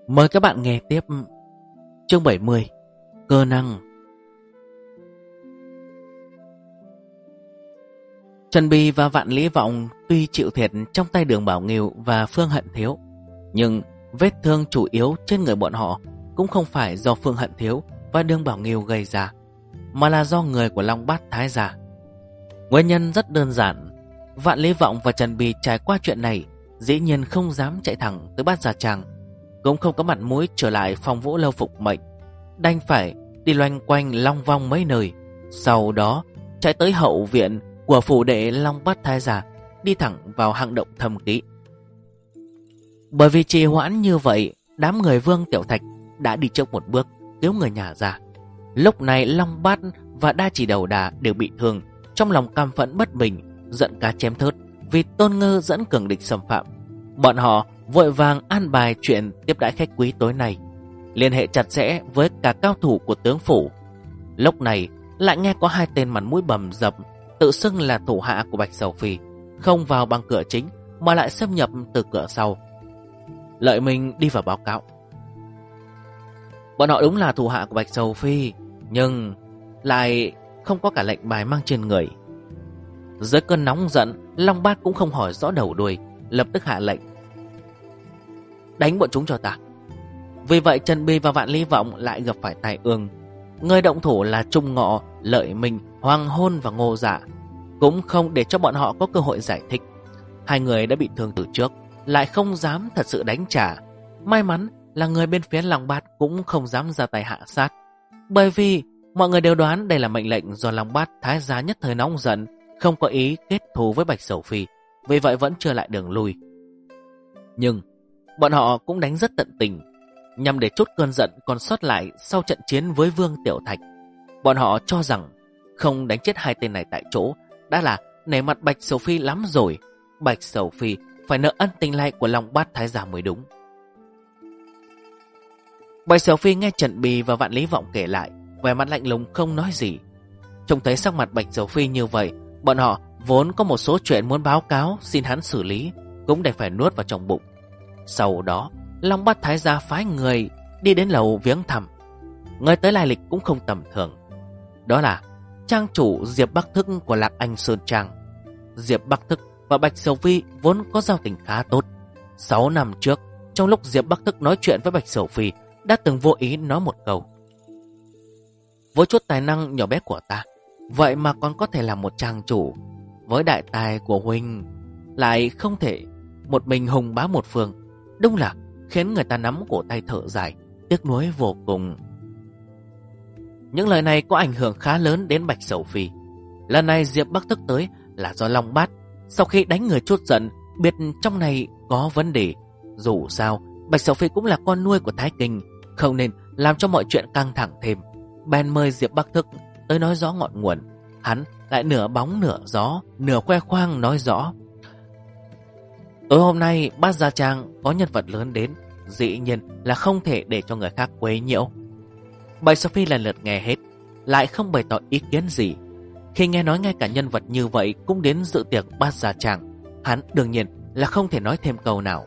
Mời các bạn nghe tiếp chương 70, cơ năng. Trần Bì và Vạn Lý Vọng tuy chịu thiệt trong tay Đường Bảo Nghiêu và Phương Hận Thiếu, nhưng vết thương chủ yếu trên người bọn họ cũng không phải do Phương Hận Thiếu và Đường Bảo Nghiêu gây ra, mà là do người của Long Bát Thái gia. Nguyên nhân rất đơn giản. Vạn Lý Vọng và Trần Bì trải qua chuyện này dĩ nhiên không dám chạy thẳng tới Bát Gia Trang, cũng không có mặt mũi trở lại Phong Vũ Lâu phục mệnh, đành phải đi loanh quanh long vong mấy nơi, sau đó chạy tới hậu viện của phủ đệ Long Bát Thái gia, đi thẳng vào hang động thâm kỹ. Bởi vì trì hoãn như vậy, đám người Vương Tiểu Thạch đã đi trước một bước cứu người nhà ra. Lúc này Long Bát và Đa Chỉ Đầu Đà đều bị thương, trong lòng căm phẫn bất bình, giận cá chém thớt vì Tôn Ngư dẫn cường địch xâm phạm. Bọn họ vội vàng an bài chuyện tiếp đãi khách quý tối nay, liên hệ chặt chẽ với cả cao thủ của tướng phủ. Lúc này lại nghe có hai tên mặt mũi bầm dập tự xưng là thủ hạ của Bạch Sầu Phi, không vào bằng cửa chính mà lại xâm nhập từ cửa sau. Lợi Minh đi vào báo cáo. Bọn họ đúng là thủ hạ của Bạch Sầu Phi, nhưng lại không có cả lệnh bài mang trên người. Dưới cơn nóng giận, Long Bát cũng không hỏi rõ đầu đuôi, lập tức hạ lệnh: đánh bọn chúng cho ta. Vì vậy Trần Bì và Vạn Lý Vọng lại gặp phải tai ương. Người động thủ là Trung Ngọ, Lợi Minh, Hoàng Hôn và Ngô Dạ, cũng không để cho bọn họ có cơ hội giải thích. Hai người đã bị thương từ trước, lại không dám thật sự đánh trả. May mắn là người bên phía Long Bát cũng không dám ra tay hạ sát, bởi vì mọi người đều đoán đây là mệnh lệnh do Long Bát Thái gia nhất thời nóng giận, không có ý kết thù với Bạch Sầu Phi, vì vậy vẫn chưa lại đường lui. Nhưng bọn họ cũng đánh rất tận tình, nhằm để trút cơn giận còn sót lại sau trận chiến với Vương Tiểu Thạch. Bọn họ cho rằng không đánh chết hai tên này tại chỗ đã là nể mặt Bạch Sầu Phi lắm rồi. Bạch Sầu Phi phải nợ ân tình lại của Long Bát Thái gia mới đúng. Bạch Sầu Phi nghe Trần Bì và Vạn Lý Vọng kể lại, vẻ mặt lạnh lùng không nói gì. Trông thấy sắc mặt Bạch Sầu Phi như vậy, bọn họ vốn có một số chuyện muốn báo cáo xin hắn xử lý, cũng đành phải nuốt vào trong bụng. Sau đó Long Bát Thái gia phái người đi đến lầu viếng thăm. Người tới lai lịch cũng không tầm thường, đó là trang chủ Diệp Bắc Thức của Lạc Anh Sơn Trang. Diệp Bắc Thức và Bạch Sầu Phi vốn có giao tình khá tốt. 6 năm trước, trong lúc Diệp Bắc Thức nói chuyện với Bạch Sầu Phi, đã từng vô ý nói một câu: với chút tài năng nhỏ bé của ta, vậy mà còn có thể làm một trang chủ. Với đại tài của huynh, lại không thể một mình hùng bá một phương. Đúng là khiến người ta nắm cổ tay thở dài, tiếc nuối vô cùng. Những lời này có ảnh hưởng khá lớn đến Bạch Sầu Phi. Lần này Diệp Bắc Thức tới là do Long Bát sau khi đánh người chút giận biết trong này có vấn đề. Dù sao Bạch Sầu Phi cũng là con nuôi của Thái Kinh, không nên làm cho mọi chuyện căng thẳng thêm. Bèn mời Diệp Bắc Thức tới nói rõ ngọn nguồn. Hắn lại nửa bóng nửa gió, nửa khoe khoang nói rõ: tối hôm nay Bát Gia Trang có nhân vật lớn đến, dĩ nhiên là không thể để cho người khác quấy nhiễu. Bạch Sầu Phi lần lượt nghe hết, lại không bày tỏ ý kiến gì. Khi nghe nói ngay cả nhân vật như vậy cũng đến dự tiệc Bát Gia Trang, hắn đương nhiên là không thể nói thêm câu nào.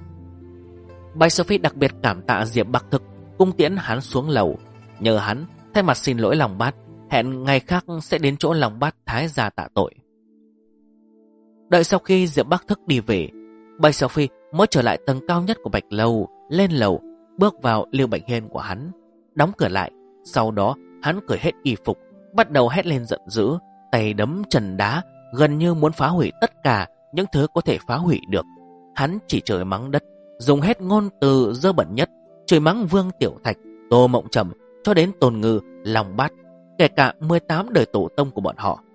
Bạch Sầu Phi đặc biệt cảm tạ Diệp Bắc Thức, cung tiễn hắn xuống lầu, nhờ hắn thay mặt xin lỗi Long Bát, hẹn ngày khác sẽ đến chỗ Long Bát Thái gia tạ tội. Đợi sau khi Diệp Bắc Thức đi về, Bạch Sầu Phi mới trở lại tầng cao nhất của Bạch Lâu, lên lầu, bước vào Lưu Bệnh Hiên của hắn, đóng cửa lại. Sau đó hắn cởi hết y phục, bắt đầu hét lên giận dữ, tay đấm trần đá, gần như muốn phá hủy tất cả những thứ có thể phá hủy được. Hắn chỉ chửi mắng đất, dùng hết ngôn từ dơ bẩn nhất, chửi mắng Vương Tiểu Thạch, Tô Mộng Trầm cho đến Tôn Ngư, Long Bát, kể cả 18 đời tổ tông của bọn họ.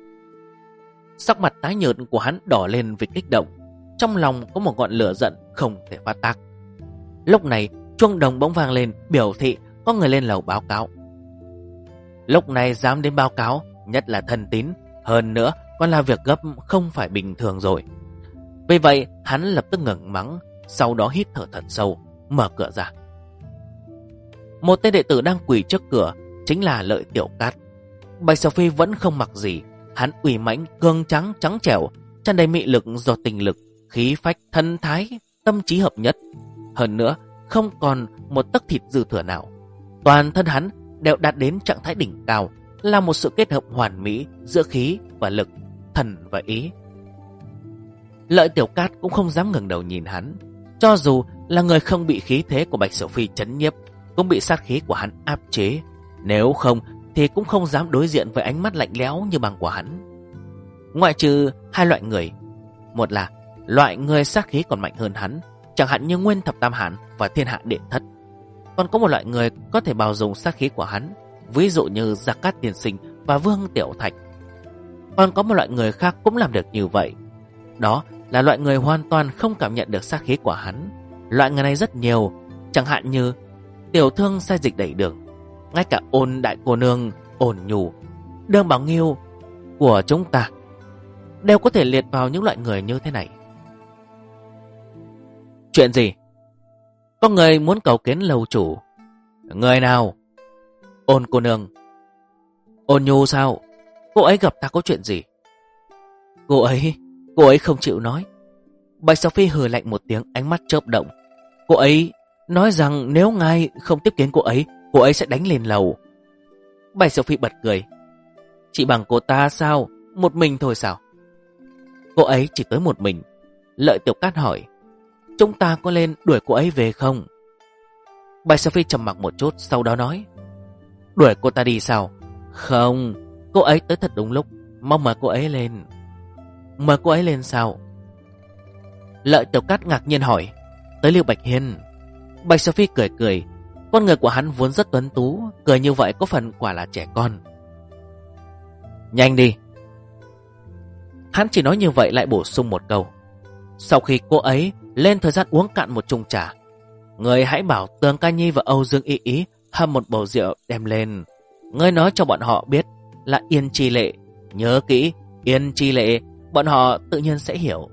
Sắc mặt tái nhợt của hắn đỏ lên vì kích động, trong lòng có một ngọn lửa giận không thể phát tác. Lúc này chuông đồng bỗng vang lên, biểu thị có người lên lầu báo cáo. Lúc này dám đến báo cáo, nhất là thân tín, hơn nữa còn là việc gấp không phải bình thường rồi. Vì vậy hắn lập tức ngẩng mắng, sau đó hít thở thật sâu, mở cửa ra. Một tên đệ tử đang quỳ trước cửa chính là Lợi Tiểu Cát. Bạch Sầu Phi vẫn không mặc gì, hắn uy mãnh, cường trắng, trắng trẻo, tràn đầy mị lực do tình lực, khí phách, thân thái, tâm trí hợp nhất. Hơn nữa không còn một tấc thịt dư thừa nào. Toàn thân hắn đều đạt đến trạng thái đỉnh cao, là một sự kết hợp hoàn mỹ giữa khí và lực, thần và ý. Lợi Tiểu Cát cũng không dám ngẩng đầu nhìn hắn. Cho dù là người không bị khí thế của Bạch Sầu Phi chấn nhiếp, cũng bị sát khí của hắn áp chế. Nếu không thì cũng không dám đối diện với ánh mắt lạnh lẽo như băng của hắn. Ngoại trừ hai loại người. Một là loại người sát khí còn mạnh hơn hắn, chẳng hạn như Nguyên Thập Tam Hán và Thiên Hạ Đệ Thất. Còn có một loại người có thể bào dùng sát khí của hắn, ví dụ như Gia Cát Tiên Sinh và Vương Tiểu Thạch. Còn có một loại người khác cũng làm được như vậy. Đó là loại người hoàn toàn không cảm nhận được sát khí của hắn. Loại người này rất nhiều, chẳng hạn như tiểu thương sai dịch đẩy đường, ngay cả Ôn đại cô nương, Ôn Nhu, Đường Bảo Nghiêu của chúng ta đều có thể liệt vào những loại người như thế này. Chuyện gì? Có người muốn cầu kiến lầu chủ. Người nào? Ôn cô nương. Ôn Nhu sao? Cô ấy gặp ta có chuyện gì? Cô ấy không chịu nói. Bạch Sầu Phi hừ lạnh một tiếng, ánh mắt chớp động. Cô ấy nói rằng nếu ngài không tiếp kiến cô ấy sẽ đánh lên lầu. Bạch Sầu Phi bật cười. Chỉ bằng cô ta sao? Một mình thôi sao? Cô ấy chỉ tới một mình. Lợi Tiểu Cát hỏi. Chúng ta có lên đuổi cô ấy về không? Bạch Sầu Phi trầm mặc một chút, sau đó nói. Đuổi cô ta đi sao? Không, cô ấy tới thật đúng lúc. Mong mời cô ấy lên. Mời cô ấy lên sao? Lợi Tiểu Cát ngạc nhiên hỏi. Tới Lưu Bạch Hiên. Bạch Sầu Phi cười cười. Con người của hắn vốn rất tuấn tú, cười như vậy có phần quả là trẻ con. Nhanh đi. Hắn chỉ nói như vậy, lại bổ sung một câu. Sau khi cô ấy lên thời gian uống cạn một chung trà, người hãy bảo Tường Ca Nhi và Âu Dương Y Ý hâm một bầu rượu đem lên. Ngươi nói cho bọn họ biết là Yên Chi Lệ. Nhớ kỹ, Yên Chi Lệ. Bọn họ tự nhiên sẽ hiểu.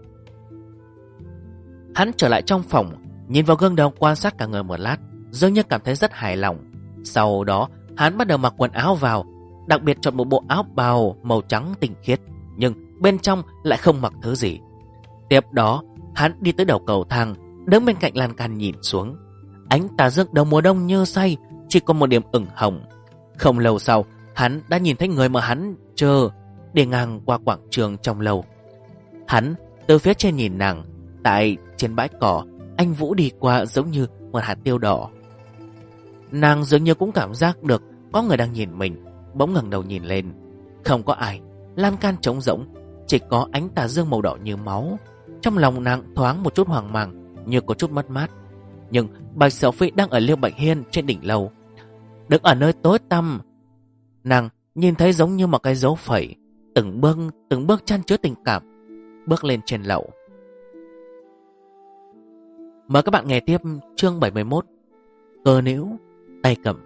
Hắn trở lại trong phòng, nhìn vào gương đồng quan sát cả người một lát, dường như cảm thấy rất hài lòng. Sau đó hắn bắt đầu mặc quần áo vào, đặc biệt chọn một bộ áo bào màu trắng tinh khiết, nhưng bên trong lại không mặc thứ gì. Tiếp đó hắn đi tới đầu cầu thang, đứng bên cạnh lan can nhìn xuống. Ánh tà dương đầu mùa đông như say, chỉ có một điểm ửng hồng. Không lâu sau, hắn đã nhìn thấy người mà hắn chờ đi ngang qua quảng trường trong lầu. Hắn từ phía trên nhìn nàng. Tại trên bãi cỏ, anh Vũ đi qua giống như một hạt tiêu đỏ. Nàng dường như cũng cảm giác được có người đang nhìn mình, bỗng ngẩng đầu nhìn lên. Không có ai, lan can trống rỗng, chỉ có ánh tà dương màu đỏ như máu. Trong lòng nàng thoáng một chút hoang mang, như có chút mất mát. Nhưng Bạch Sầu Phi đang ở Liêu Bạch Hiên trên đỉnh lầu, đứng ở nơi tối tăm. Nàng nhìn thấy giống như một cái dấu phẩy, từng bước chan chứa tình cảm bước lên trên lầu. Mời các bạn nghe tiếp chương 71, Cơ Níu Tay Cầm.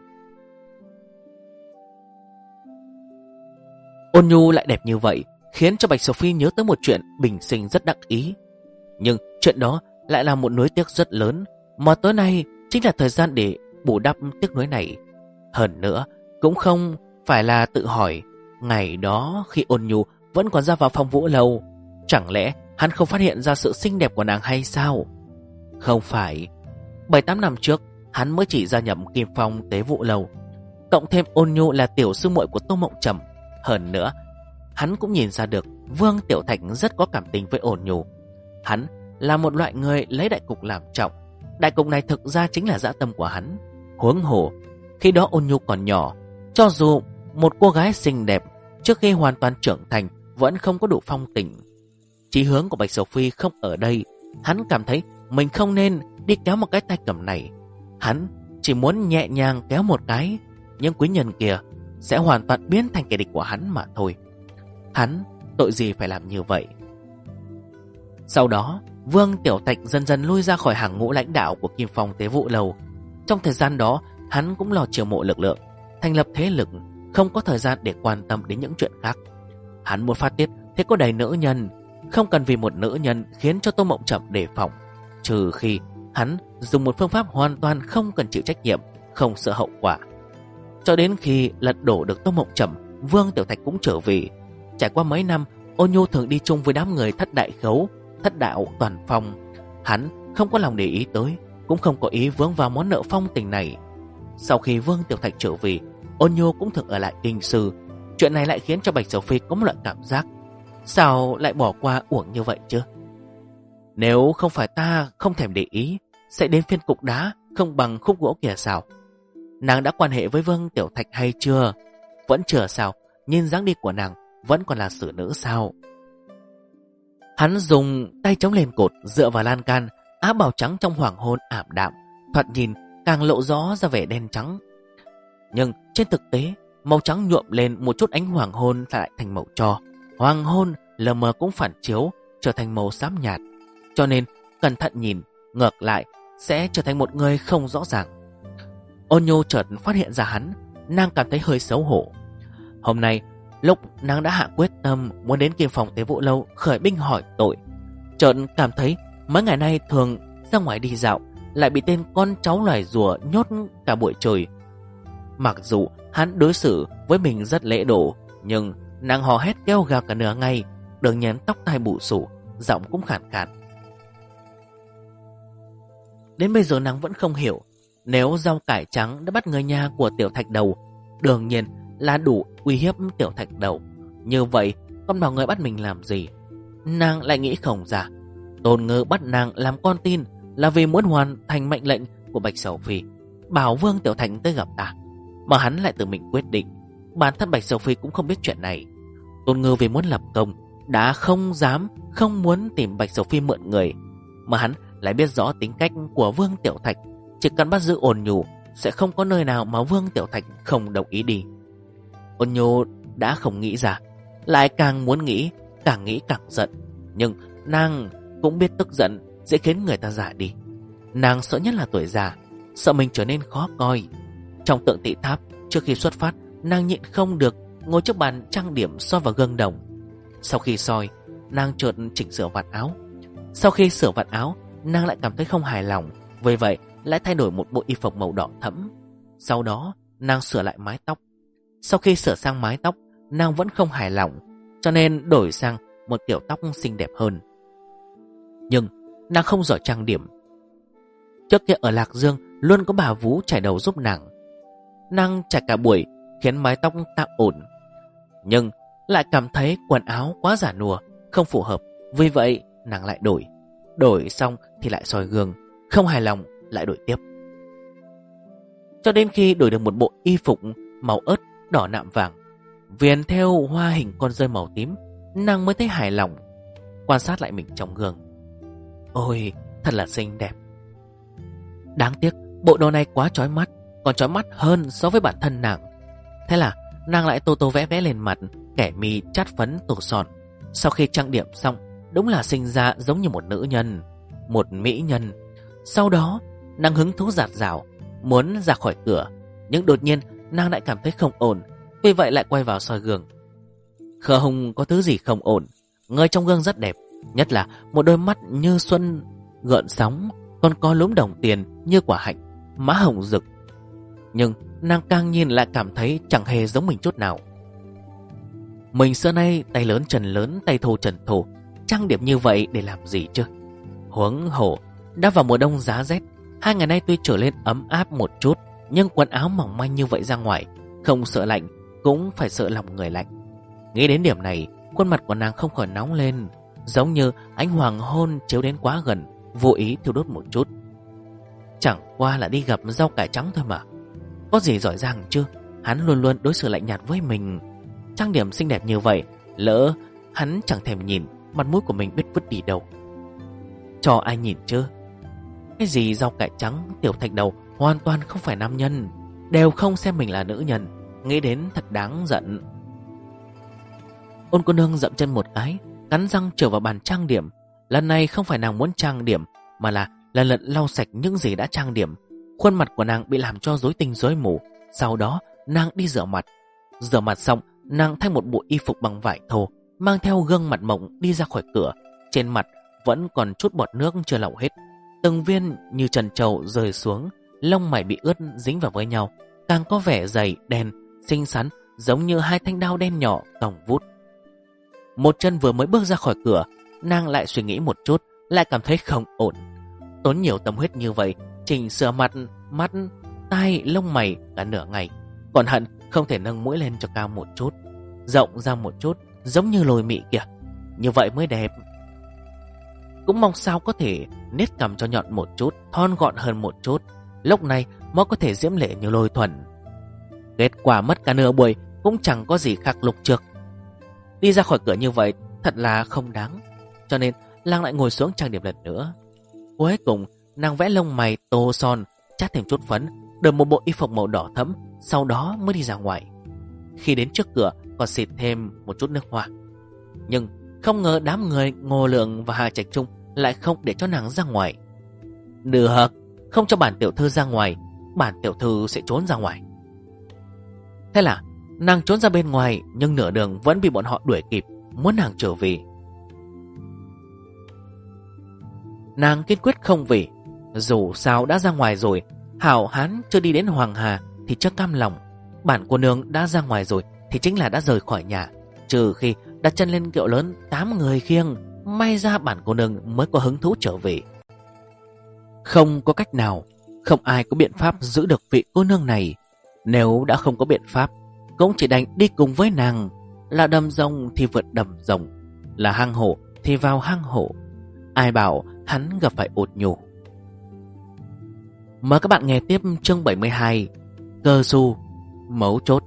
Ôn Nhu lại đẹp như vậy, khiến cho Bạch Sầu Phi nhớ tới một chuyện bình sinh rất đắc ý. Nhưng chuyện đó lại là một nuối tiếc rất lớn, mà tối nay chính là thời gian để bù đắp tiếc nuối này. Hơn nữa, cũng không phải là tự hỏi, ngày đó khi Ôn Nhu vẫn còn ra vào phòng Vũ Lầu, chẳng lẽ hắn không phát hiện ra sự xinh đẹp của nàng hay sao? Không phải, 7-8 năm trước hắn mới chỉ gia nhập Kim Phong Tế Vũ Lầu, cộng thêm Ôn Nhu là tiểu sư muội của Tô Mộng Trầm. Hơn nữa, hắn cũng nhìn ra được Vương Tiểu Thạch rất có cảm tình với Ôn Nhu. Hắn là một loại người lấy đại cục làm trọng. Đại cục này thực ra chính là dã tâm của hắn. Huống hồ, khi đó Ôn Nhu còn nhỏ, cho dù một cô gái xinh đẹp trước khi hoàn toàn trưởng thành vẫn không có đủ phong tình. Chí hướng của Bạch Sầu Phi không ở đây. Hắn cảm thấy mình không nên đi kéo một cái tay cầm này. Hắn chỉ muốn nhẹ nhàng kéo một cái, nhưng quý nhân kia sẽ hoàn toàn biến thành kẻ địch của hắn mà thôi. Hắn tội gì phải làm như vậy? Sau đó, Vương Tiểu Thạch dần dần lui ra khỏi hàng ngũ lãnh đạo của Kim Phong Tế Vũ Lầu. Trong thời gian đó, hắn cũng lo chiêu mộ lực lượng, thành lập thế lực, không có thời gian để quan tâm đến những chuyện khác. Hắn muốn phát tiết thế có đầy nữ nhân, không cần vì một nữ nhân khiến cho Tô Mộng Trầm đề phòng, trừ khi hắn dùng một phương pháp hoàn toàn không cần chịu trách nhiệm, không sợ hậu quả. Cho đến khi lật đổ được Tô Mộng Trầm, Vương Tiểu Thạch cũng trở về. Trải qua mấy năm, Ôn Nhu thường đi chung với đám người Thất Đại Khấu, Thất Đạo Toàn Phong. Hắn không có lòng để ý tới, cũng không có ý vướng vào món nợ phong tình này. Sau khi Vương Tiểu Thạch trở về, Ôn Nhu cũng thường ở lại kinh sư. Chuyện này lại khiến cho Bạch Sầu Phi có một loại cảm giác, sao lại bỏ qua uổng như vậy chứ? Nếu không phải ta không thèm để ý, sẽ đến phiên cục đá không bằng khúc gỗ kìa sao? Nàng đã quan hệ với Vương Tiểu Thạch hay chưa? Vẫn chưa sao? Nhìn dáng đi của nàng vẫn còn là xử nữ sao? Hắn dùng tay chống lên cột, dựa vào lan can, áo bào trắng trong hoàng hôn ảm đạm, thoạt nhìn càng lộ rõ ra vẻ đen trắng. Nhưng trên thực tế, màu trắng nhuộm lên một chút ánh hoàng hôn lại thành màu tro. Hoàng hôn lờ mờ cũng phản chiếu trở thành màu xám nhạt, cho nên cẩn thận nhìn, ngược lại sẽ trở thành một người không rõ ràng. Ôn Nhu chợt phát hiện ra hắn, nàng cảm thấy hơi xấu hổ. Hôm nay, lúc nàng đã hạ quyết tâm muốn đến Kim Phòng Tế Vũ Lâu khởi binh hỏi tội, chợt cảm thấy mấy ngày nay thường ra ngoài đi dạo lại bị tên con cháu loài rùa nhốt cả buổi trời. Mặc dù hắn đối xử với mình rất lễ độ, nhưng nàng hò hét kêu gào cả nửa ngày, đường nhén tóc tai bù xù, giọng cũng khàn khàn. Đến bây giờ nàng vẫn không hiểu, nếu rau cải trắng đã bắt người nhà của Tiểu Thạch Đầu, đương nhiên là đủ uy hiếp Tiểu Thạch Đầu. Như vậy con bảo người bắt mình làm gì? Nàng lại nghĩ không ra. Tôn Ngư bắt nàng làm con tin là vì muốn hoàn thành mệnh lệnh của Bạch Sầu Phi, bảo Vương Tiểu Thạch tới gặp ta, mà hắn lại tự mình quyết định. Bản thân Bạch Sầu Phi cũng không biết chuyện này. Tôn Ngư vì muốn lập công đã không dám, không muốn tìm Bạch Sầu Phi mượn người, mà hắn lại biết rõ tính cách của Vương Tiểu Thạch, chỉ cần bắt giữ Ôn Nhu sẽ không có nơi nào mà Vương Tiểu Thạch không đồng ý đi. Ôn Nhu đã không nghĩ ra, lại càng muốn nghĩ, càng nghĩ càng giận. Nhưng nàng cũng biết tức giận sẽ khiến người ta già đi. Nàng sợ nhất là tuổi già, sợ mình trở nên khó coi. Trong Tượng Tị Tháp, trước khi xuất phát, nàng nhịn không được ngồi trước bàn trang điểm soi vào gương đồng. Sau khi soi, nàng chợt chỉnh sửa vạt áo. Sau khi sửa vạt áo, nàng lại cảm thấy không hài lòng, vì vậy lại thay đổi một bộ y phục màu đỏ thẫm. Sau đó nàng sửa lại mái tóc. Sau khi sửa sang mái tóc, nàng vẫn không hài lòng, cho nên đổi sang một kiểu tóc xinh đẹp hơn. Nhưng nàng không giỏi trang điểm. Trước kia ở Lạc Dương luôn có bà vú chải đầu giúp nàng. Nàng chải cả buổi khiến mái tóc tạm ổn, nhưng lại cảm thấy quần áo quá giả nùa, không phù hợp. Vì vậy nàng lại đổi. Đổi xong thì lại soi gương, không hài lòng lại đổi tiếp. Cho đến khi đổi được một bộ y phục màu ớt đỏ nạm vàng, viền theo hoa hình con rơi màu tím, nàng mới thấy hài lòng. Quan sát lại mình trong gương, ôi thật là xinh đẹp. Đáng tiếc bộ đồ này quá chói mắt, còn chói mắt hơn so với bản thân nàng. Thế là nàng lại tô tô vẽ vẽ lên mặt, kẻ mi chát phấn tô son. Sau khi trang điểm xong, đúng là sinh ra giống như một nữ nhân, một mỹ nhân. Sau đó nàng hứng thú dạt dào muốn ra khỏi cửa, nhưng đột nhiên nàng lại cảm thấy không ổn, vì vậy lại quay vào soi gương. Không có thứ gì không ổn. Người trong gương rất đẹp, nhất là một đôi mắt như xuân gợn sóng, còn có lúm đồng tiền như quả hạnh, má hồng rực. Nhưng nàng càng nhìn lại cảm thấy chẳng hề giống mình chút nào. Mình xưa nay tay lớn trần lớn, tay thô trần thô, trang điểm như vậy để làm gì chứ? Huống hồ đã vào mùa đông giá rét, 2 ngày nay tuy trở lên ấm áp một chút, nhưng quần áo mỏng manh như vậy ra ngoài, không sợ lạnh cũng phải sợ lòng người lạnh. Nghĩ đến điểm này, khuôn mặt của nàng không khỏi nóng lên, giống như ánh hoàng hôn chiếu đến quá gần, vô ý thiêu đốt một chút. Chẳng qua là đi gặp rau cải trắng thôi mà, có gì giỏi giang chứ? Hắn luôn luôn đối xử lạnh nhạt với mình. Trang điểm xinh đẹp như vậy, lỡ hắn chẳng thèm nhìn, mặt mũi của mình biết vứt đi đâu, cho ai nhìn chứ? Cái gì rau cải trắng, Tiểu Thạch Đầu hoàn toàn không phải nam nhân, đều không xem mình là nữ nhân. Nghĩ đến thật đáng giận. Ôn cô nương dậm chân một cái, cắn răng trở vào bàn trang điểm. Lần này không phải nàng muốn trang điểm, mà là lần lượt lau sạch những gì đã trang điểm. Khuôn mặt của nàng bị làm cho rối tinh rối mù. Sau đó nàng đi rửa mặt. Rửa mặt xong, nàng thay một bộ y phục bằng vải thô, mang theo gương mặt mộng đi ra khỏi cửa. Trên mặt vẫn còn chút bọt nước chưa lau hết, từng viên như trần trầu rơi xuống, lông mày bị ướt dính vào với nhau, càng có vẻ dày đen xinh xắn, giống như 2 thanh đao đen nhỏ còng vút. Một chân vừa mới bước ra khỏi cửa, nàng lại suy nghĩ một chút, lại cảm thấy không ổn. Tốn nhiều tâm huyết như vậy, chỉnh sửa mặt, mắt, tai, lông mày cả nửa ngày, còn hận không thể nâng mũi lên cho cao một chút, rộng ra một chút, giống như lồi mị kìa. Như vậy mới đẹp. Cũng mong sao có thể nết cằm cho nhọn một chút, thon gọn hơn một chút, lúc này mới có thể diễm lệ như Lôi Thuần. Kết quả mất cả nửa buổi cũng chẳng có gì khác lúc trước. Đi ra khỏi cửa như vậy thật là không đáng, cho nên nàng lại ngồi xuống trang điểm lần nữa. Cuối cùng nàng vẽ lông mày, tô son, chát thêm chút phấn, đổi một bộ y phục màu đỏ thẫm, sau đó mới đi ra ngoài. Khi đến trước cửa còn xịt thêm một chút nước hoa. Nhưng không ngờ đám người Ngô Lượng và Hà Trạch Trung lại không để cho nàng ra ngoài. Được, không cho bản tiểu thư ra ngoài, bản tiểu thư sẽ trốn ra ngoài. Thế là nàng trốn ra bên ngoài, nhưng nửa đường vẫn bị bọn họ đuổi kịp, muốn nàng trở về. Nàng kiên quyết không về. Dù sao đã ra ngoài rồi, hảo hán chưa đi đến Hoàng Hà thì chưa cam lòng. Bản cô nương đã ra ngoài rồi thì chính là đã rời khỏi nhà, trừ khi đặt chân lên kiệu lớn 8 người khiêng, may ra bản cô nương mới có hứng thú trở về. Không có cách nào, không ai có biện pháp giữ được vị cô nương này. Nếu đã không có biện pháp, cũng chỉ đành đi cùng với nàng. Là đầm rồng thì vượt đầm rồng, là hang hổ thì vào hang hổ. Ai bảo hắn gặp phải Ôn Nhu. Mời các bạn nghe tiếp chương 72, Cơ Du, mấu chốt.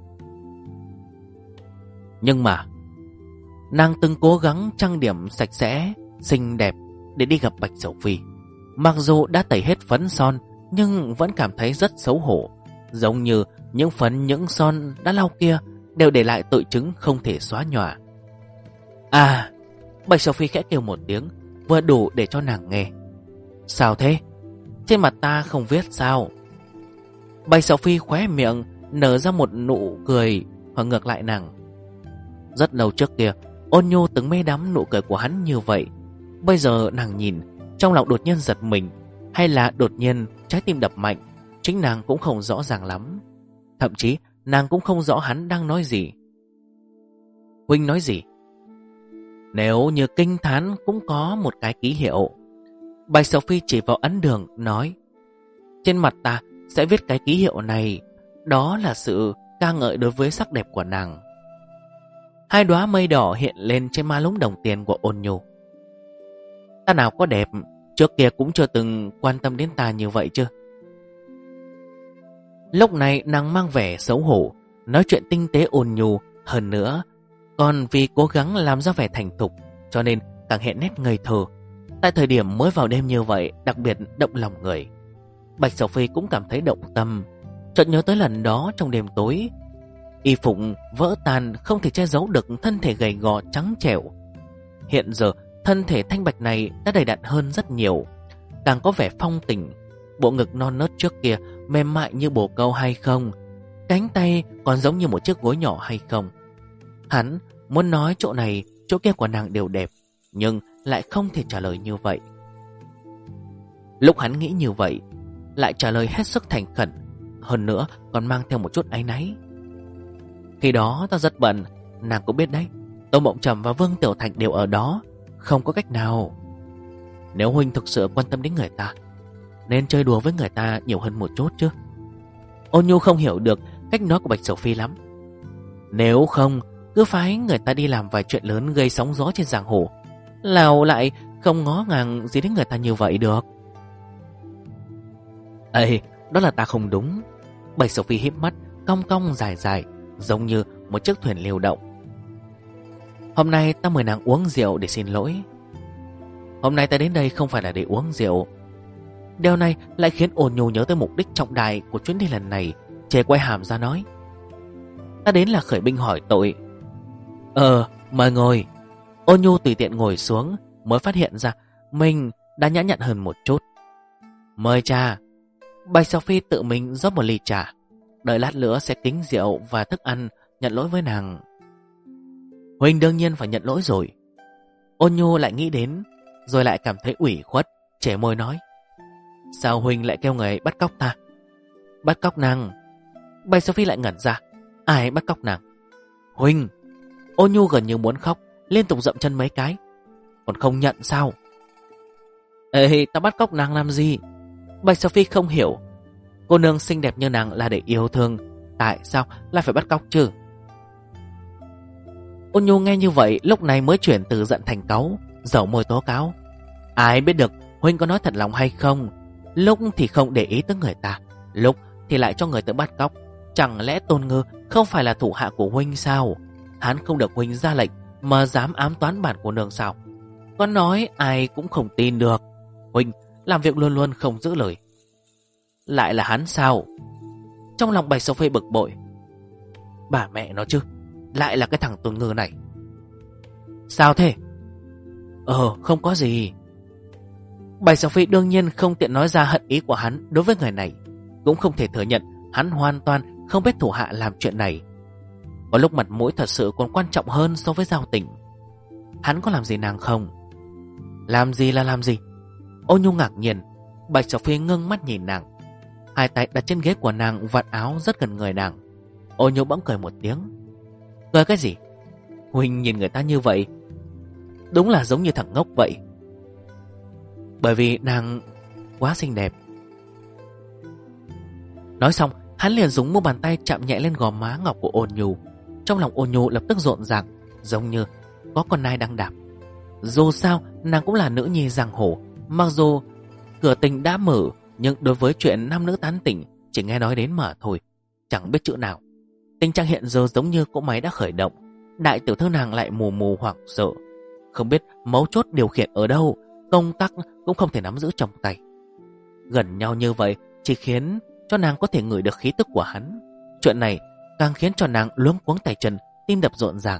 Nhưng mà nàng từng cố gắng trang điểm sạch sẽ, xinh đẹp để đi gặp Bạch Sầu Phi. Mặc dù đã tẩy hết phấn son, nhưng vẫn cảm thấy rất xấu hổ, giống như những phấn những son đã lau kia đều để lại tội chứng không thể xóa nhòa. À, Bạch Sầu Phi khẽ kêu một tiếng, vừa đủ để cho nàng nghe. Sao thế? Trên mặt ta không viết sao? Bạch Sầu Phi khóe miệng nở ra một nụ cười, hỏi ngược lại nàng. Rất lâu trước kia, Ôn Nhu từng mê đắm nụ cười của hắn như vậy. Bây giờ nàng nhìn, trong lòng đột nhiên giật mình, hay là đột nhiên trái tim đập mạnh, chính nàng cũng không rõ ràng lắm. Thậm chí nàng cũng không rõ hắn đang nói gì. Huynh nói gì? Nếu như kinh thán cũng có một cái ký hiệu. Bạch Sầu Phi chỉ vào ấn đường nói, trên mặt ta sẽ viết cái ký hiệu này. Đó là sự ca ngợi đối với sắc đẹp của nàng. Hai đóa mây đỏ hiện lên trên má lúm đồng tiền của Ôn Nhu. Ta nào có đẹp, trước kia cũng chưa từng quan tâm đến ta như vậy chứ. Lúc này nàng mang vẻ xấu hổ, nói chuyện tinh tế ôn nhu hơn nữa. Còn vì cố gắng làm ra vẻ thành thục, cho nên càng hiện nét ngây thơ. Tại thời điểm mới vào đêm như vậy, đặc biệt động lòng người. Bạch Sầu Phi cũng cảm thấy động tâm, chợt nhớ tới lần đó trong đêm tối. Y phục vỡ tan không thể che giấu được thân thể gầy gò trắng trẻo. Hiện giờ thân thể thanh bạch này đã đầy đặn hơn rất nhiều, càng có vẻ phong tình. Bộ ngực non nớt trước kia mềm mại như bồ câu hay không? Cánh tay còn giống như một chiếc gối nhỏ hay không? Hắn muốn nói chỗ này chỗ kia của nàng đều đẹp, nhưng lại không thể trả lời như vậy. Lúc hắn nghĩ như vậy, lại trả lời hết sức thành khẩn, hơn nữa còn mang theo một chút áy náy. Khi đó ta rất bận, nàng cũng biết đấy, Tô Mộng Trầm và Vương Tiểu Thạch đều ở đó, không có cách nào. Nếu huynh thực sự quan tâm đến người ta, nên chơi đùa với người ta nhiều hơn một chút chứ. Ôn Nhu không hiểu được cách nói của Bạch Sầu Phi lắm. Nếu không, cứ phái người ta đi làm vài chuyện lớn gây sóng gió trên giang hồ, nào lại không ngó ngàng gì đến người ta như vậy được. Ê, đó là ta không đúng. Bạch Sầu Phi híp mắt, cong cong dài dài, giống như một chiếc thuyền lưu động. Hôm nay ta mời nàng uống rượu để xin lỗi. Hôm nay ta đến đây không phải là để uống rượu. Điều này lại khiến Ôn Nhu nhớ tới mục đích trọng đại của chuyến đi lần này, chề quay hàm ra nói, ta đến là khởi binh hỏi tội. Mời ngồi. Ôn Nhu tùy tiện ngồi xuống, mới phát hiện ra mình đã nhã nhặn hơn một chút. Mời trà. Bạch Sầu Phi tự mình rót một ly trà, đợi lát nữa sẽ kính rượu và thức ăn, nhận lỗi với nàng. Huynh đương nhiên phải nhận lỗi rồi. Ôn Nhu lại nghĩ đến, rồi lại cảm thấy ủy khuất, chẻ môi nói, sao huynh lại kêu người bắt cóc ta? Bắt cóc nàng? Bạch Sầu Phi lại ngẩn ra, ai bắt cóc nàng? Huynh! Ôn Nhu gần như muốn khóc, liên tục dậm chân mấy cái. Còn không nhận sao? Ê, ta bắt cóc nàng làm gì? Bạch Sophie không hiểu, cô nương xinh đẹp như nàng là để yêu thương, tại sao lại phải bắt cóc chứ? Ôn Nhu nghe như vậy lúc này mới chuyển từ giận thành cáu, dầu môi tố cáo. Ai biết được huynh có nói thật lòng hay không? Lúc thì không để ý tới người ta, lúc thì lại cho người ta bắt cóc. Chẳng lẽ Tôn Ngư không phải là thủ hạ của huynh sao? Hắn không được huynh ra lệnh mà dám ám toán bản của nương sao? Có nói ai cũng không tin được. Huynh làm việc luôn luôn không giữ lời. Lại là hắn sao? Trong lòng Bạch Sophie bực bội. Bà mẹ nó chứ, lại là cái thằng Tôn Ngư này. Sao thế? Không có gì. Bạch Sophie đương nhiên không tiện nói ra hận ý của hắn đối với người này, cũng không thể thừa nhận hắn hoàn toàn không biết thủ hạ làm chuyện này. Có lúc mặt mũi thật sự còn quan trọng hơn so với giao tình. Hắn có làm gì nàng không? Làm gì là làm gì? Ôn Nhu ngạc nhiên. Bạch Sophie ngưng mắt nhìn nàng, hai tay đặt trên ghế của nàng, vạt áo rất gần người nàng. Ôn Nhu bỗng cười một tiếng. Cười cái gì? Huynh nhìn người ta như vậy đúng là giống như thằng ngốc vậy. Bởi vì nàng quá xinh đẹp. Nói xong, hắn liền dùng mu bàn tay chạm nhẹ lên gò má ngọc của Ôn Nhu. Trong lòng Ôn Nhu lập tức rộn ràng, giống như có con nai đang đạp. Dù sao, nàng cũng là nữ nhi giang hồ. Mặc dù cửa tình đã mở, nhưng đối với chuyện nam nữ tán tỉnh chỉ nghe nói đến mà thôi, chẳng biết chữ nào. Tình trạng hiện giờ giống như cỗ máy đã khởi động. Đại tiểu thư nàng lại mù mù hoảng sợ, không biết mấu chốt điều khiển ở đâu, công tắc cũng không thể nắm giữ trong tay. Gần nhau như vậy chỉ khiến cho nàng có thể ngửi được khí tức của hắn. Chuyện này càng khiến cho nàng luống cuống tay chân, tim đập rộn ràng.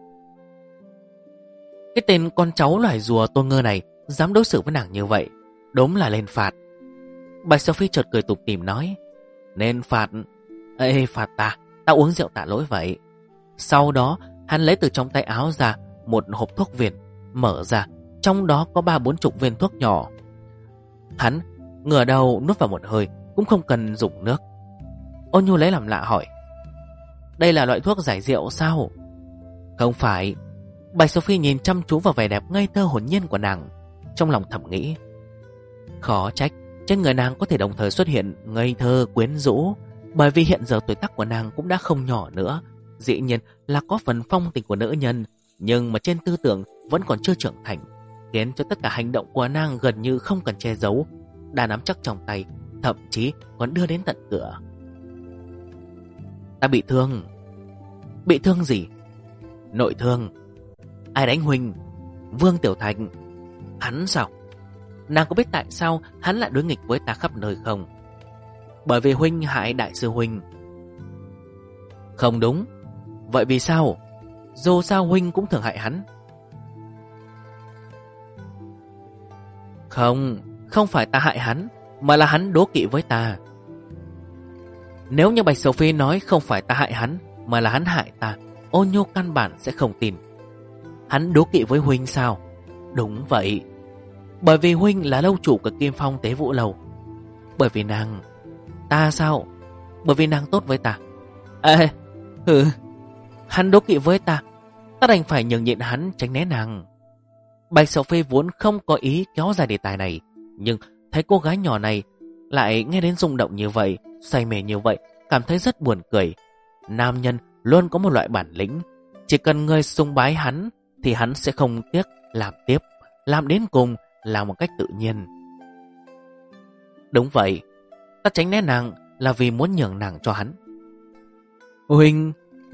Cái tên con cháu loài rùa Tôn Ngư này dám đối xử với nàng như vậy, đúng là lên phạt. Bạch Sophie chợt cười tủm tỉm nói. Nên phạt? Ê, phạt ta uống rượu tạ lỗi vậy. Sau đó hắn lấy từ trong tay áo ra một hộp thuốc viên, mở ra, trong đó có 30-40 viên thuốc nhỏ. Hắn ngửa đầu nuốt vào một hơi, cũng không cần dùng nước. Ôn Nhu lấy làm lạ hỏi. Đây là loại thuốc giải rượu sao? Không phải. Bạch Sophie nhìn chăm chú vào vẻ đẹp ngây thơ hồn nhiên của nàng, trong lòng thầm nghĩ. Khó trách trên người nàng có thể đồng thời xuất hiện ngây thơ quyến rũ, bởi vì hiện giờ tuổi tác của nàng cũng đã không nhỏ nữa. Dĩ nhiên là có phần phong tình của nữ nhân, nhưng mà trên tư tưởng vẫn còn chưa trưởng thành, khiến cho tất cả hành động của nàng gần như không cần che giấu, đã nắm chắc trong tay, thậm chí còn đưa đến tận cửa. Ta bị thương. Bị thương gì? Nội thương. Ai đánh huynh? Vương Tiểu Thành. Hắn sao? Nàng có biết tại sao hắn lại đối nghịch với ta khắp nơi không? Bởi vì huynh hại đại sư huynh. Không đúng. Vậy vì sao? Dù sao huynh cũng thường hại hắn. Không phải ta hại hắn, mà là hắn đố kỵ với ta. Nếu như Bạch Sophie nói không phải ta hại hắn, mà là hắn hại ta, Ôn Nhu căn bản sẽ không tin. Hắn đố kỵ với huynh sao? Đúng vậy. Bởi vì huynh là lâu chủ của Kim Phong Tế Vũ Lầu. Bởi vì nàng. Ta sao? Bởi vì nàng tốt với ta. Hắn đố kỵ với ta, ta đành phải nhường nhịn hắn, tránh né nàng. Bạch Sophie vốn không có ý kéo dài đề tài này, nhưng thấy cô gái nhỏ này lại nghe đến rung động như vậy, say mê như vậy, cảm thấy rất buồn cười. Nam nhân luôn có một loại bản lĩnh, chỉ cần người sùng bái hắn thì hắn sẽ không tiếc làm tiếp, làm đến cùng, làm một cách tự nhiên. Đúng vậy, ta tránh né nàng là vì muốn nhường nàng cho hắn. Huynh.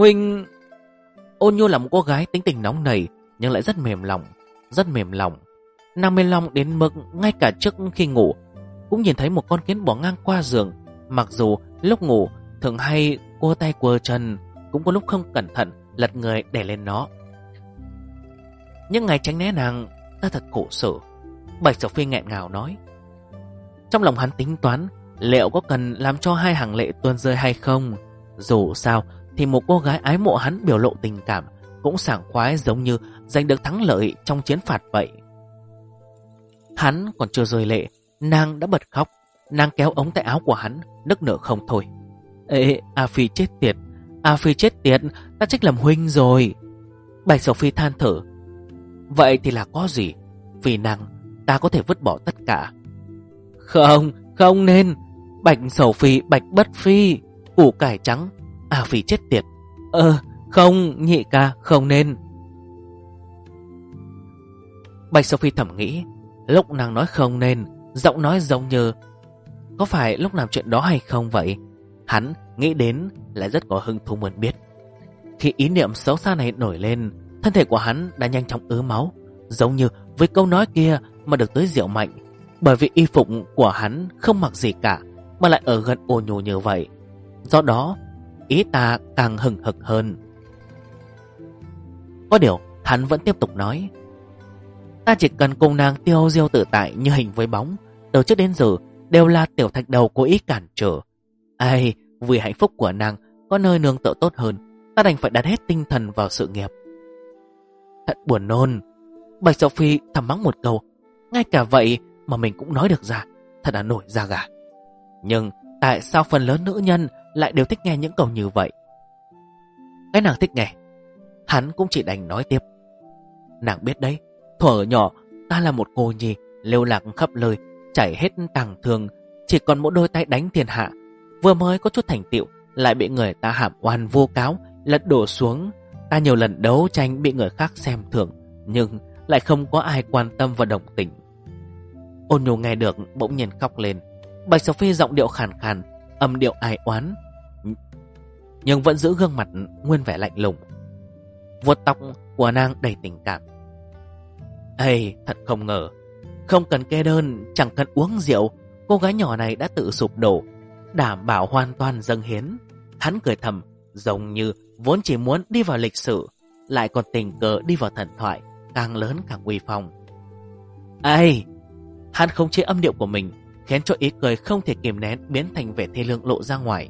Ôn Nhu là một cô gái tính tình nóng nảy, nhưng lại rất mềm lòng. Nàng mềm lòng đến mức ngay cả trước khi ngủ cũng nhìn thấy một con kiến bò ngang qua giường. Mặc dù lúc ngủ thường hay cua tay cua chân, cũng có lúc không cẩn thận lật người đè lên nó. Những ngày tránh né nàng, ta thật khổ sở. Bạch Sophie nghẹn ngào nói. Trong lòng hắn tính toán liệu có cần làm cho hai hàng lệ tuôn rơi hay không. Dù sao thì một cô gái ái mộ hắn biểu lộ tình cảm cũng sảng khoái, giống như giành được thắng lợi trong chiến phạt vậy. Hắn còn chưa rơi lệ, nàng đã bật khóc. Nàng kéo ống tay áo của hắn, nức nở không thôi. Ê, A Phi chết tiệt, ta trách lầm huynh rồi. Bạch Sophie than thở. Vậy thì là có gì? Vì nàng, ta có thể vứt bỏ tất cả. Không nên. Bạch sầu phi, bạch bất phi, củ cải trắng. À phỉ chết tiệt. Không, nhị ca, không nên. Bạch sầu phi thầm nghĩ. Lúc nàng nói không nên, giọng nói giống như có phải lúc làm chuyện đó hay không vậy? Hắn nghĩ đến lại rất có hứng thú muốn biết. Khi ý niệm xấu xa này nổi lên, thân thể của hắn đã nhanh chóng ứ máu, giống như với câu nói kia mà được tới rượu mạnh. Bởi vì y phục của hắn không mặc gì cả, mà lại ở gần Ô Nhu như vậy. Do đó, ý ta càng hừng hực hơn. Có điều, hắn vẫn tiếp tục nói. Ta chỉ cần cùng nàng tiêu diêu tự tại như hình với bóng. Từ trước đến giờ đều là tiểu thạch đầu cố ý cản trở. Ai, vì hạnh phúc của nàng có nơi nương tựa tốt hơn, ta đành phải đặt hết tinh thần vào sự nghiệp. Thật buồn nôn. Bạch Sầu Phi thầm mắng một câu. Ngay cả vậy mà mình cũng nói được ra, thật là nổi da gà. Nhưng tại sao phần lớn nữ nhân lại đều thích nghe những câu như vậy? Cái nàng thích nghe, hắn cũng chỉ đành nói tiếp. Nàng biết đấy, thuở nhỏ ta là một cô nhi lưu lạc khắp nơi, chảy hết tàng thương, chỉ còn một đôi tay đánh thiên hạ. Vừa mới có chút thành tựu lại bị người ta hàm oan vô cáo lật đổ xuống. Ta nhiều lần đấu tranh bị người khác xem thường, nhưng lại không có ai quan tâm và đồng tình. Ôn Nhu nghe được bỗng nhiên khóc lên. Bạch Sầu Phi giọng điệu khàn khàn, âm điệu ai oán, nhưng vẫn giữ gương mặt nguyên vẻ lạnh lùng. Vuốt tóc của nàng đầy tình cảm. Ây, thật không ngờ, không cần kê đơn, chẳng cần uống rượu, cô gái nhỏ này đã tự sụp đổ, đảm bảo hoàn toàn dâng hiến. Hắn cười thầm, giống như vốn chỉ muốn đi vào lịch sử, lại còn tình cờ đi vào thần thoại, càng lớn càng uy phong. Ây, hắn không chế âm điệu của mình, khiến cho ý cười không thể kiềm nén biến thành vẻ thê lương lộ ra ngoài.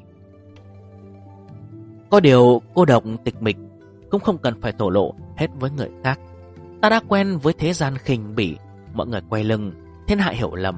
Có điều cô độc tịch mịch cũng không cần phải thổ lộ hết với người khác. Ta đã quen với thế gian khinh bỉ, mọi người quay lưng, thiên hạ hiểu lầm.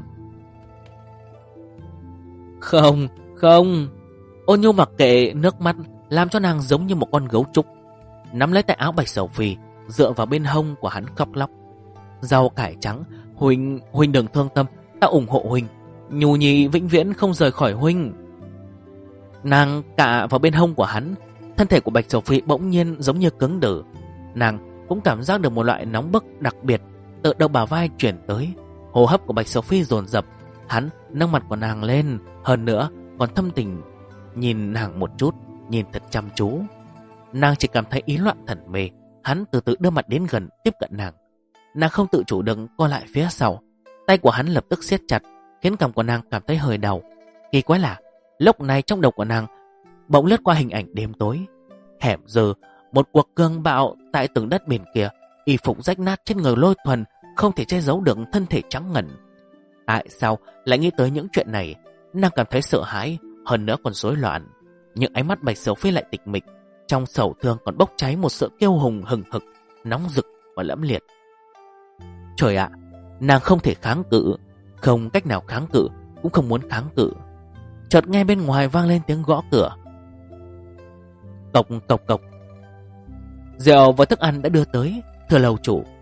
Không, không. Ôn Nhu mặc kệ nước mắt làm cho nàng giống như một con gấu trúc, nắm lấy tay áo Bạch Sầu Phi, dựa vào bên hông của hắn khóc lóc. Rau cải trắng, huynh đừng thương tâm, ta ủng hộ huynh. Nhu Nhi vĩnh viễn không rời khỏi huynh. Nàng cạ vào bên hông của hắn. Thân thể của Bạch Sầu Phi bỗng nhiên giống như cứng đờ. Nàng cũng cảm giác được một loại nóng bức đặc biệt từ đầu bả vai chuyển tới. Hô hấp của Bạch Sầu Phi dồn dập. Hắn nâng mặt của nàng lên, hơn nữa còn thâm tình nhìn nàng một chút, nhìn thật chăm chú. Nàng chỉ cảm thấy ý loạn thần mê. Hắn từ từ đưa mặt đến gần, tiếp cận nàng. Nàng không tự chủ được co lại phía sau. Tay của hắn lập tức siết chặt, khiến cằm của nàng cảm thấy hơi đau. Kỳ quái là lúc này trong đầu của nàng bỗng lướt qua hình ảnh đêm tối. Hẻm giờ, một cuộc cương bạo tại tầng đất bên kia, y phục rách nát trên người Lôi Thuần không thể che giấu được thân thể trắng ngần. Tại sao lại nghĩ tới những chuyện này? Nàng cảm thấy sợ hãi, hơn nữa còn rối loạn. Nhưng ánh mắt Bạch Sầu Phi lại tịch mịch, trong sầu thương còn bốc cháy một sự kiêu hùng hừng hực, nóng rực và lẫm liệt. Trời ạ, nàng không thể kháng cự, không cách nào kháng cự, cũng không muốn kháng cự. Chợt nghe bên ngoài vang lên tiếng gõ cửa. Cộc cộc cộc. Rượu và thức ăn đã đưa tới. Thưa lầu chủ,